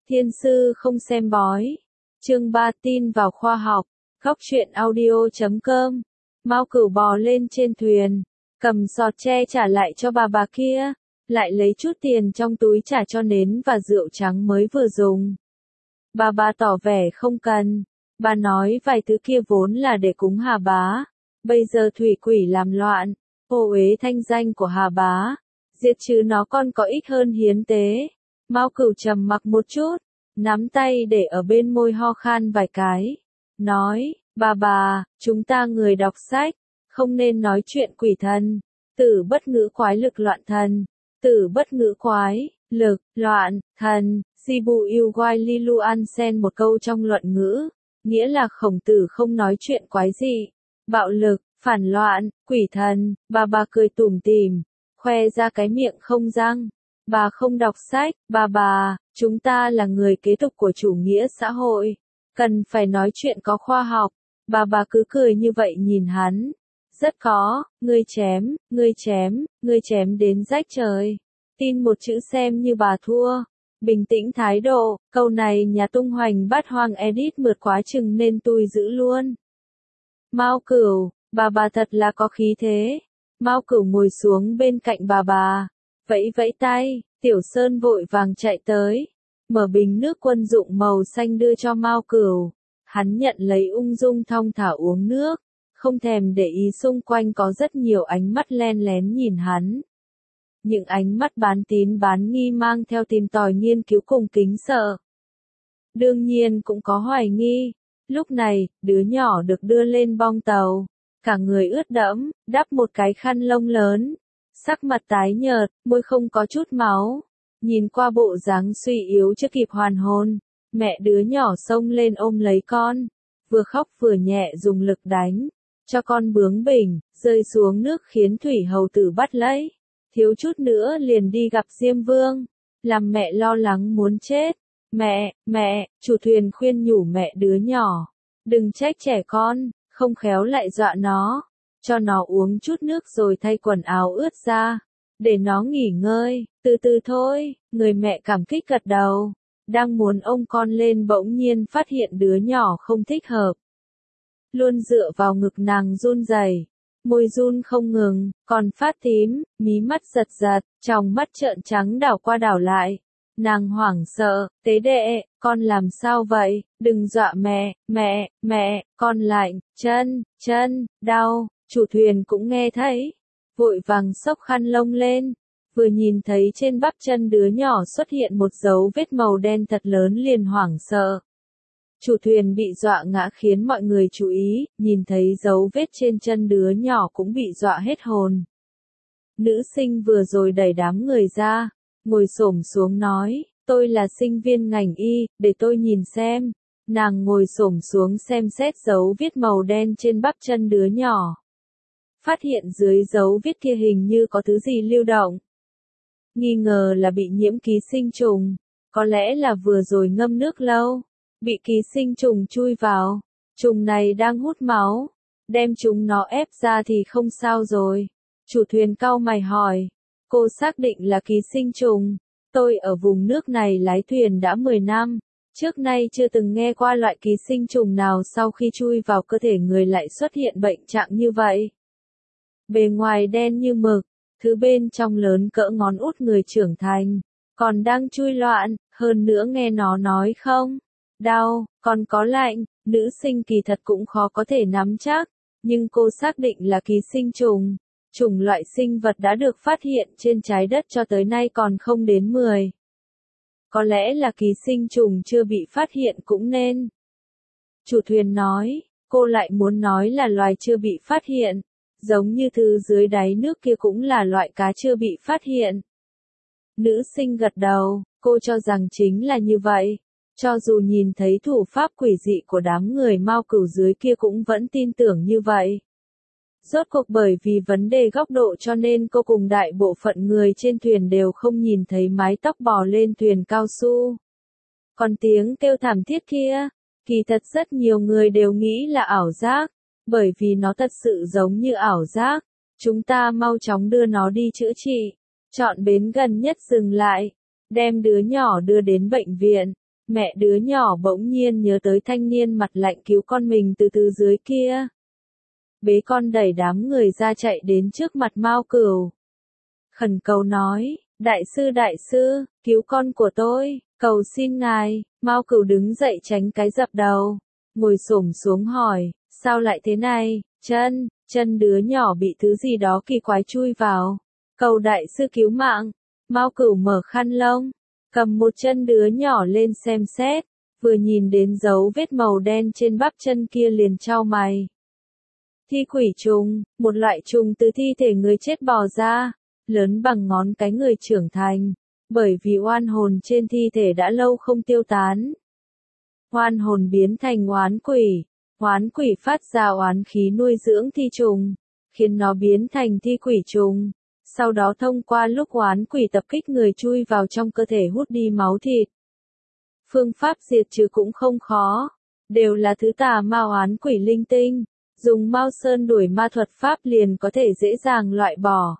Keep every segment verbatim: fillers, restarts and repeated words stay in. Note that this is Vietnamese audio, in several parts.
Thiên sư không xem bói. Chương ba tin vào khoa học. Góc truyện audio chấm com. Mao Cửu bò lên trên thuyền, cầm giọt tre trả lại cho bà bà kia, lại lấy chút tiền trong túi trả cho nến và rượu trắng mới vừa dùng. Bà bà tỏ vẻ không cần, bà nói vài thứ kia vốn là để cúng Hà Bá, bây giờ thủy quỷ làm loạn, ô uế thanh danh của Hà Bá, diệt trừ nó còn có ích hơn hiến tế. Mao Cửu trầm mặc một chút, nắm tay để ở bên môi ho khan vài cái, nói, bà bà, chúng ta người đọc sách, không nên nói chuyện quỷ thần, tử bất ngữ quái lực loạn thần, tử bất ngữ quái, lực, loạn, thần, Sibu yêu Wai Lilu An Sen một câu trong luận ngữ, nghĩa là Khổng Tử không nói chuyện quái dị, bạo lực, phản loạn, quỷ thần. Bà bà cười tủm tỉm, khoe ra cái miệng không răng. Bà không đọc sách, bà bà, chúng ta là người kế tục của chủ nghĩa xã hội, cần phải nói chuyện có khoa học. Bà bà cứ cười như vậy nhìn hắn. Rất có, ngươi chém, ngươi chém, ngươi chém đến rách trời. Tin một chữ xem như bà thua. Bình tĩnh thái độ, câu này nhà tung hoành bát hoang edit mượt quá chừng nên tui giữ luôn. Mao Cửu, bà bà thật là có khí thế. Mao Cửu ngồi xuống bên cạnh bà bà, vẫy vẫy tay, Tiểu Sơn vội vàng chạy tới, mở bình nước quân dụng màu xanh đưa cho Mao Cửu. Hắn nhận lấy ung dung thong thả uống nước, không thèm để ý xung quanh có rất nhiều ánh mắt len lén nhìn hắn. Những ánh mắt bán tín bán nghi mang theo tìm tòi nghiên cứu cùng kính sợ. Đương nhiên cũng có hoài nghi. Lúc này, đứa nhỏ được đưa lên bong tàu, cả người ướt đẫm, đắp một cái khăn lông lớn, sắc mặt tái nhợt, môi không có chút máu. Nhìn qua bộ dáng suy yếu chưa kịp hoàn hồn, mẹ đứa nhỏ xông lên ôm lấy con, vừa khóc vừa nhẹ dùng lực đánh, cho con bướng bỉnh, rơi xuống nước khiến Thủy Hầu Tử bắt lấy. Thiếu chút nữa liền đi gặp Diêm Vương, làm mẹ lo lắng muốn chết. Mẹ, mẹ, chủ thuyền khuyên nhủ mẹ đứa nhỏ, đừng trách trẻ con, không khéo lại dọa nó, cho nó uống chút nước rồi thay quần áo ướt ra, để nó nghỉ ngơi, từ từ thôi. Người mẹ cảm kích gật đầu, đang muốn ôm con lên bỗng nhiên phát hiện đứa nhỏ không thích hợp. Luôn dựa vào ngực nàng run rẩy, môi run không ngừng, còn phát tím, mí mắt giật giật, tròng mắt trợn trắng đảo qua đảo lại. Nàng hoảng sợ, tế đệ, con làm sao vậy, đừng dọa mẹ, mẹ, mẹ, con lạnh, chân, chân, đau. Chủ thuyền cũng nghe thấy, vội vàng xốc khăn lông lên, vừa nhìn thấy trên bắp chân đứa nhỏ xuất hiện một dấu vết màu đen thật lớn liền hoảng sợ. Chủ thuyền bị dọa ngã khiến mọi người chú ý, nhìn thấy dấu vết trên chân đứa nhỏ cũng bị dọa hết hồn. Nữ sinh vừa rồi đẩy đám người ra, ngồi xổm xuống nói, tôi là sinh viên ngành y, để tôi nhìn xem. Nàng ngồi xổm xuống xem xét dấu vết màu đen trên bắp chân đứa nhỏ. Phát hiện dưới dấu vết kia hình như có thứ gì lưu động. Nghi ngờ là bị nhiễm ký sinh trùng, có lẽ là vừa rồi ngâm nước lâu, bị ký sinh trùng chui vào. Trùng này đang hút máu, đem chúng nó ép ra thì không sao rồi. Chủ thuyền cau mày hỏi, cô xác định là ký sinh trùng? Tôi ở vùng nước này lái thuyền đã mười năm, trước nay chưa từng nghe qua loại ký sinh trùng nào sau khi chui vào cơ thể người lại xuất hiện bệnh trạng như vậy. Bề ngoài đen như mực, thứ bên trong lớn cỡ ngón út người trưởng thành, còn đang chui loạn, hơn nữa nghe nó nói không đau, còn có lạnh. Nữ sinh kỳ thật cũng khó có thể nắm chắc, nhưng cô xác định là ký sinh trùng. Chủng loại sinh vật đã được phát hiện trên trái đất cho tới nay còn không đến mười. Có lẽ là ký sinh trùng chưa bị phát hiện cũng nên. Chủ thuyền nói, cô lại muốn nói là loài chưa bị phát hiện, giống như thứ dưới đáy nước kia cũng là loại cá chưa bị phát hiện. Nữ sinh gật đầu, cô cho rằng chính là như vậy. Cho dù nhìn thấy thủ pháp quỷ dị của đám người Mao Cửu dưới kia cũng vẫn tin tưởng như vậy. Rốt cuộc bởi vì vấn đề góc độ cho nên cô cùng đại bộ phận người trên thuyền đều không nhìn thấy mái tóc bò lên thuyền cao su. Còn tiếng kêu thảm thiết kia, kỳ thật rất nhiều người đều nghĩ là ảo giác, bởi vì nó thật sự giống như ảo giác. Chúng ta mau chóng đưa nó đi chữa trị, chọn bến gần nhất dừng lại, đem đứa nhỏ đưa đến bệnh viện. Mẹ đứa nhỏ bỗng nhiên nhớ tới thanh niên mặt lạnh cứu con mình từ từ dưới kia. Bế con đẩy đám người ra chạy đến trước mặt Mao Cửu. Khẩn cầu nói, đại sư đại sư, cứu con của tôi, cầu xin ngài. Mao Cửu đứng dậy tránh cái dập đầu, ngồi xổm xuống hỏi, sao lại thế này, chân, chân đứa nhỏ bị thứ gì đó kỳ quái chui vào, cầu đại sư cứu mạng. Mao Cửu mở khăn lông, cầm một chân đứa nhỏ lên xem xét, vừa nhìn đến dấu vết màu đen trên bắp chân kia liền chau mày. Thi quỷ trùng, một loại trùng từ thi thể người chết bò ra, lớn bằng ngón cái người trưởng thành, bởi vì oan hồn trên thi thể đã lâu không tiêu tán. Oan hồn biến thành oán quỷ, oán quỷ phát ra oán khí nuôi dưỡng thi trùng, khiến nó biến thành thi quỷ trùng, sau đó thông qua lúc oán quỷ tập kích người chui vào trong cơ thể hút đi máu thịt. Phương pháp diệt trừ cũng không khó, đều là thứ tà ma oán quỷ linh tinh, dùng Mao Sơn đuổi ma thuật pháp liền có thể dễ dàng loại bỏ.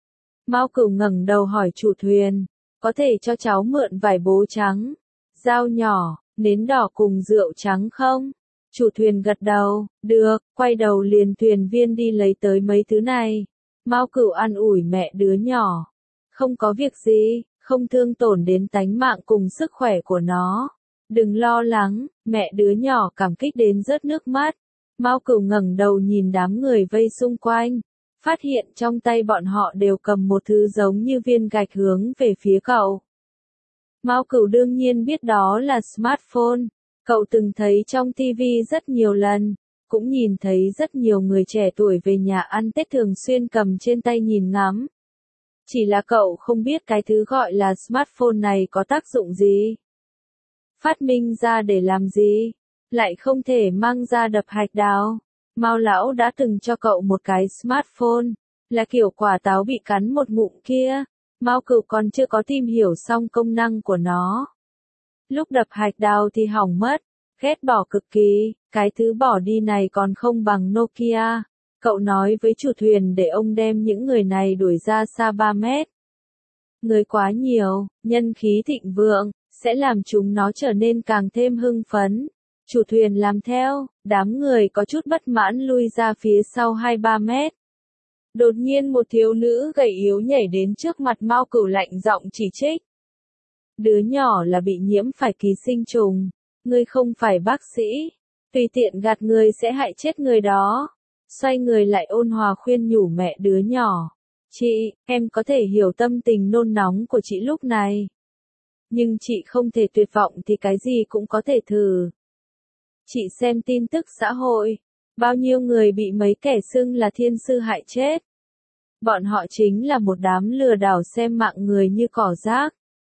Mao Cửu ngẩng đầu hỏi chủ thuyền, có thể cho cháu mượn vải bố trắng, dao nhỏ, nến đỏ cùng rượu trắng không? Chủ thuyền gật đầu, được, quay đầu liền thuyền viên đi lấy tới mấy thứ này. Mao Cửu an ủi mẹ đứa nhỏ, không có việc gì, không thương tổn đến tánh mạng cùng sức khỏe của nó. Đừng lo lắng, mẹ đứa nhỏ cảm kích đến rớt nước mắt. Mao Cửu ngẩng đầu nhìn đám người vây xung quanh, phát hiện trong tay bọn họ đều cầm một thứ giống như viên gạch hướng về phía cậu. Mao Cửu đương nhiên biết đó là smartphone, cậu từng thấy trong ti vi rất nhiều lần, cũng nhìn thấy rất nhiều người trẻ tuổi về nhà ăn Tết thường xuyên cầm trên tay nhìn ngắm. Chỉ là cậu không biết cái thứ gọi là smartphone này có tác dụng gì. Phát minh ra để làm gì? Lại không thể mang ra đập hạch đào. Mao lão đã từng cho cậu một cái smartphone, là kiểu quả táo bị cắn một ngụm kia. Mao Cửu còn chưa có tìm hiểu xong công năng của nó. Lúc đập hạch đào thì hỏng mất, ghét bỏ cực kỳ, cái thứ bỏ đi này còn không bằng Nokia. Cậu nói với chủ thuyền để ông đem những người này đuổi ra xa ba mét. Người quá nhiều, nhân khí thịnh vượng, sẽ làm chúng nó trở nên càng thêm hưng phấn. Chủ thuyền làm theo, đám người có chút bất mãn lui ra phía sau hai ba mét. Đột nhiên một thiếu nữ gầy yếu nhảy đến trước mặt Mao Cửu lạnh giọng chỉ trích. Đứa nhỏ là bị nhiễm phải ký sinh trùng, ngươi không phải bác sĩ, tùy tiện gạt người sẽ hại chết người đó. Xoay người lại ôn hòa khuyên nhủ mẹ đứa nhỏ. Chị, em có thể hiểu tâm tình nôn nóng của chị lúc này. Nhưng chị không thể tuyệt vọng thì cái gì cũng có thể thử. Chị xem tin tức xã hội, bao nhiêu người bị mấy kẻ xưng là thiên sư hại chết. Bọn họ chính là một đám lừa đảo xem mạng người như cỏ rác.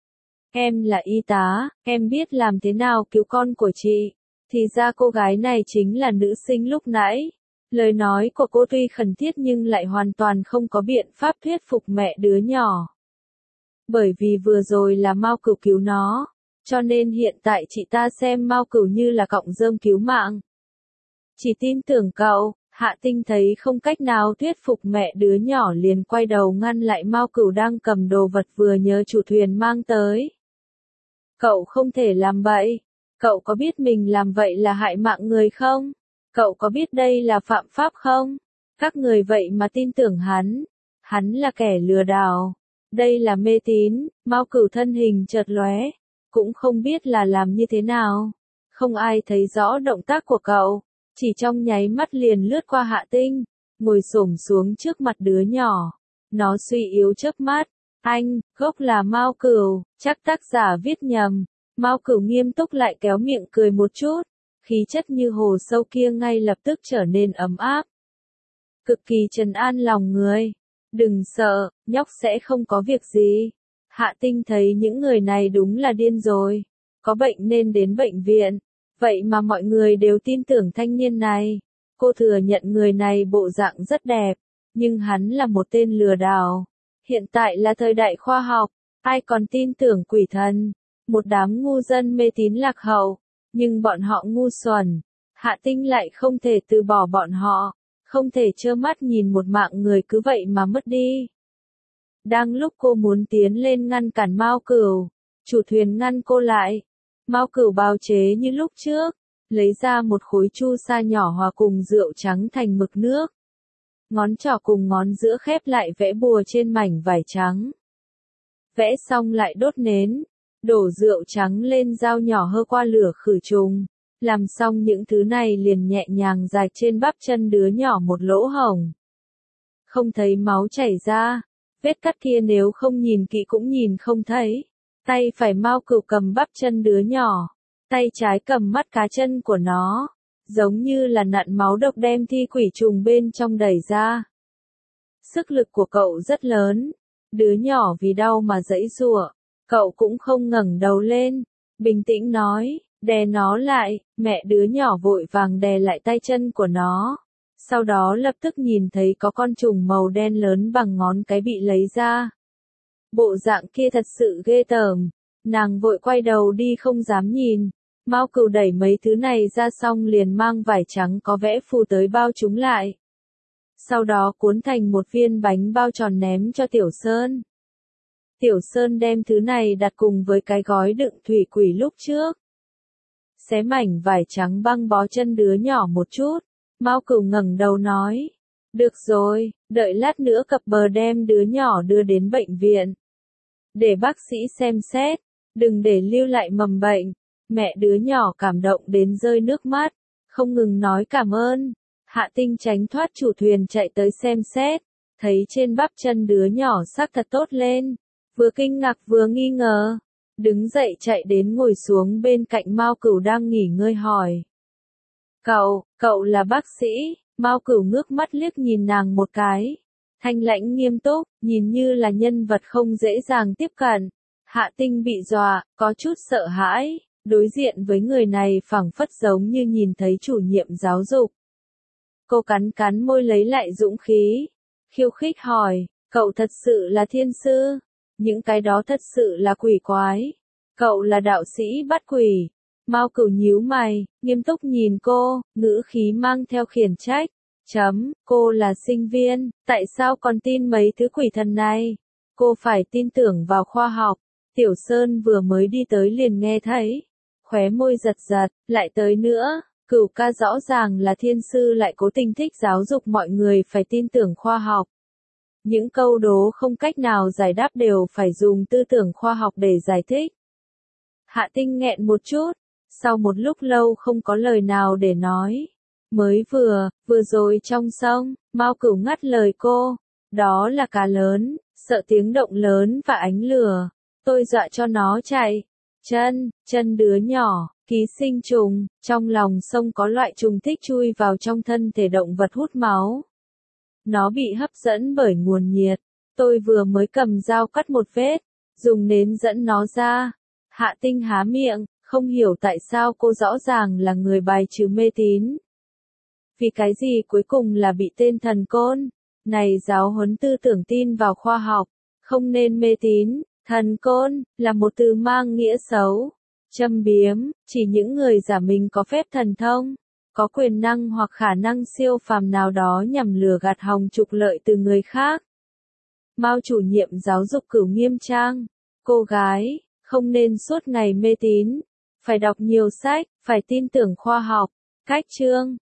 Em là y tá, em biết làm thế nào cứu con của chị. Thì ra cô gái này chính là nữ sinh lúc nãy. Lời nói của cô tuy khẩn thiết nhưng lại hoàn toàn không có biện pháp thuyết phục mẹ đứa nhỏ. Bởi vì vừa rồi là Mao Cửu cứu nó, cho nên hiện tại chị ta xem Mao Cửu như là cọng rơm cứu mạng. Chỉ tin tưởng cậu. Hạ Tinh thấy không cách nào thuyết phục mẹ đứa nhỏ liền quay đầu ngăn lại Mao Cửu đang cầm đồ vật vừa nhớ chủ thuyền mang tới. Cậu không thể làm vậy. Cậu có biết mình làm vậy là hại mạng người không? Cậu có biết đây là phạm pháp không? Các người vậy mà tin tưởng hắn. Hắn là kẻ lừa đảo. Đây là mê tín. Mao Cửu thân hình chợt lóe, cũng không biết là làm như thế nào. Không ai thấy rõ động tác của cậu. Chỉ trong nháy mắt liền lướt qua Hạ Tinh, ngồi xổm xuống trước mặt đứa nhỏ. Nó suy yếu chớp mắt. Anh, gốc là Mao Cửu, chắc tác giả viết nhầm. Mao Cửu nghiêm túc lại kéo miệng cười một chút. Khí chất như hồ sâu kia ngay lập tức trở nên ấm áp. Cực kỳ trấn an lòng người. Đừng sợ, nhóc sẽ không có việc gì. Hạ Tinh thấy những người này đúng là điên rồi. Có bệnh nên đến bệnh viện. Vậy mà mọi người đều tin tưởng thanh niên này. Cô thừa nhận người này bộ dạng rất đẹp, nhưng hắn là một tên lừa đảo. Hiện tại là thời đại khoa học, ai còn tin tưởng quỷ thần? Một đám ngu dân mê tín lạc hậu, nhưng bọn họ ngu xuẩn. Hạ Tinh lại không thể từ bỏ bọn họ, không thể trơ mắt nhìn một mạng người cứ vậy mà mất đi. Đang lúc cô muốn tiến lên ngăn cản Mao Cửu, chủ thuyền ngăn cô lại. Mao Cửu bào chế như lúc trước, lấy ra một khối chu sa nhỏ hòa cùng rượu trắng thành mực nước. Ngón trỏ cùng ngón giữa khép lại vẽ bùa trên mảnh vải trắng. Vẽ xong lại đốt nến, đổ rượu trắng lên dao nhỏ hơ qua lửa khử trùng. Làm xong những thứ này liền nhẹ nhàng rạch trên bắp chân đứa nhỏ một lỗ hổng. Không thấy máu chảy ra, vết cắt kia nếu không nhìn kỹ cũng nhìn không thấy. Tay phải Mao Cửu cầm bắp chân đứa nhỏ, tay trái cầm mắt cá chân của nó, giống như là nặn máu độc đem thi quỷ trùng bên trong đẩy ra. Sức lực của cậu rất lớn, đứa nhỏ vì đau mà giãy giụa, cậu cũng không ngẩng đầu lên, bình tĩnh nói, đè nó lại, mẹ đứa nhỏ vội vàng đè lại tay chân của nó. Sau đó lập tức nhìn thấy có con trùng màu đen lớn bằng ngón cái bị lấy ra. Bộ dạng kia thật sự ghê tởm, nàng vội quay đầu đi không dám nhìn. Mao Cửu đẩy mấy thứ này ra xong liền mang vải trắng có vẽ phù tới bao chúng lại. Sau đó cuốn thành một viên bánh bao tròn ném cho Tiểu Sơn. Tiểu Sơn đem thứ này đặt cùng với cái gói đựng thủy quỷ lúc trước. Xé mảnh vải trắng băng bó chân đứa nhỏ một chút, Mao Cửu ngẩng đầu nói, được rồi, đợi lát nữa cập bờ đem đứa nhỏ đưa đến bệnh viện. Để bác sĩ xem xét, đừng để lưu lại mầm bệnh. Mẹ đứa nhỏ cảm động đến rơi nước mắt, không ngừng nói cảm ơn. Hạ Tinh tránh thoát chủ thuyền chạy tới xem xét, thấy trên bắp chân đứa nhỏ sắc thật tốt lên, vừa kinh ngạc vừa nghi ngờ. Đứng dậy chạy đến ngồi xuống bên cạnh Mao Cửu đang nghỉ ngơi hỏi. Cậu, cậu là bác sĩ? Mao Cửu ngước mắt liếc nhìn nàng một cái. Thanh lãnh nghiêm túc, nhìn như là nhân vật không dễ dàng tiếp cận. Hạ Tinh bị dọa, có chút sợ hãi, đối diện với người này phảng phất giống như nhìn thấy chủ nhiệm giáo dục. Cô cắn cắn môi lấy lại dũng khí, khiêu khích hỏi, cậu thật sự là thiên sư? Những cái đó thật sự là quỷ quái. Cậu là đạo sĩ bắt quỷ. Mao Cửu nhíu mày, nghiêm túc nhìn cô, ngữ khí mang theo khiển trách. Chấm, cô là sinh viên, tại sao còn tin mấy thứ quỷ thần này? Cô phải tin tưởng vào khoa học. Tiểu Sơn vừa mới đi tới liền nghe thấy. Khóe môi giật giật, lại tới nữa. Cửu ca rõ ràng là thiên sư lại cố tình thích giáo dục mọi người phải tin tưởng khoa học. Những câu đố không cách nào giải đáp đều phải dùng tư tưởng khoa học để giải thích. Hạ Tinh nghẹn một chút, sau một lúc lâu không có lời nào để nói. Mới vừa, vừa rồi trong sông, Mao Cửu ngắt lời cô, đó là cá lớn, sợ tiếng động lớn và ánh lửa, tôi dọa cho nó chạy. Chân, chân đứa nhỏ, ký sinh trùng, trong lòng sông có loại trùng thích chui vào trong thân thể động vật hút máu. Nó bị hấp dẫn bởi nguồn nhiệt, tôi vừa mới cầm dao cắt một vết, dùng nến dẫn nó ra. Hạ Tinh há miệng, không hiểu tại sao cô rõ ràng là người bài trừ mê tín. Vì cái gì cuối cùng là bị tên thần côn, này giáo huấn tư tưởng tin vào khoa học, không nên mê tín. Thần côn, là một từ mang nghĩa xấu, châm biếm, chỉ những người giả mình có phép thần thông, có quyền năng hoặc khả năng siêu phàm nào đó nhằm lừa gạt hòng trục lợi từ người khác. Mao chủ nhiệm giáo dục Cửu nghiêm trang, cô gái, không nên suốt ngày mê tín, phải đọc nhiều sách, phải tin tưởng khoa học. Cách chương